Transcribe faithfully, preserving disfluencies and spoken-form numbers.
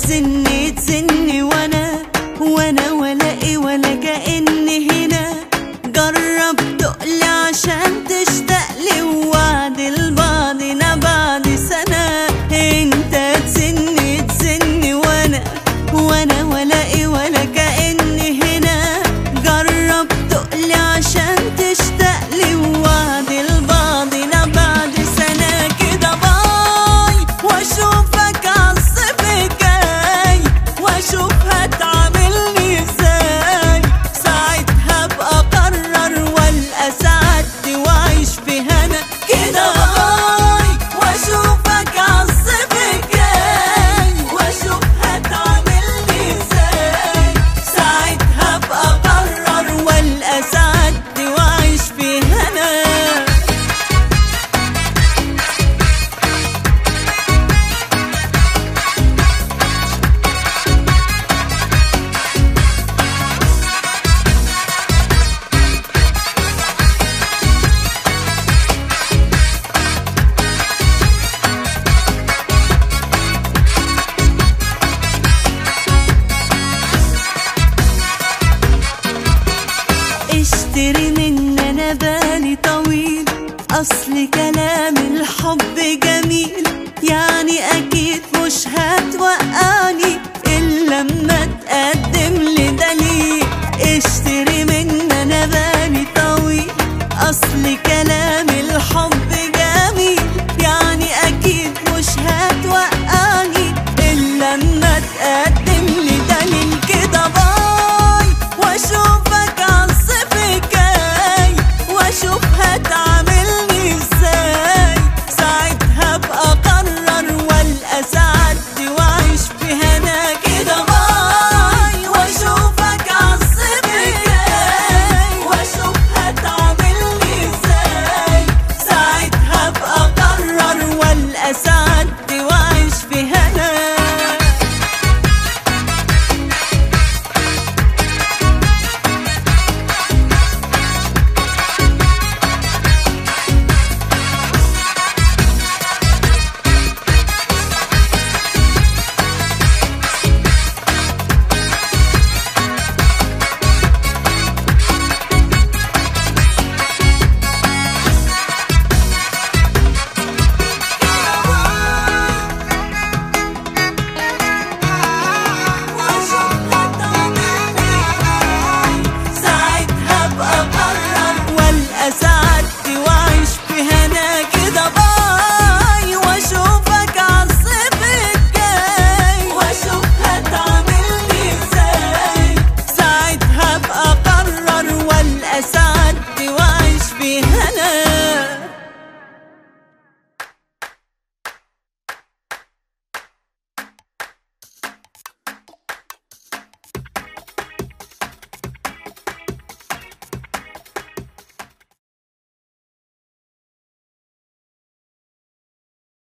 تزني تزني وانا وانا ولا ايه ولا كأني هنا. جرب تقلي عشان تشتاق لي، ووعد لبعضنا بعد سنة. انت تزني تزني وانا وانا ولا ايه ولا كأني هنا. جرب تقلي عشان تشتاق لي، ووعد لبعضنا بعد سنة. كده باي واشوفك عالصيف الجاي، واشوف هتعاملني ازاي. ساعتها ابقى اقرر والقى سعادتي واعيش في هنا. كده باي واشوفك عالصيف الجاي، واشوف هتعاملني ازاي. ساعتها ابقى اقرر والقى سعادتي واعيش في هنا. اشتري مني انا بالي طويل، اصل كان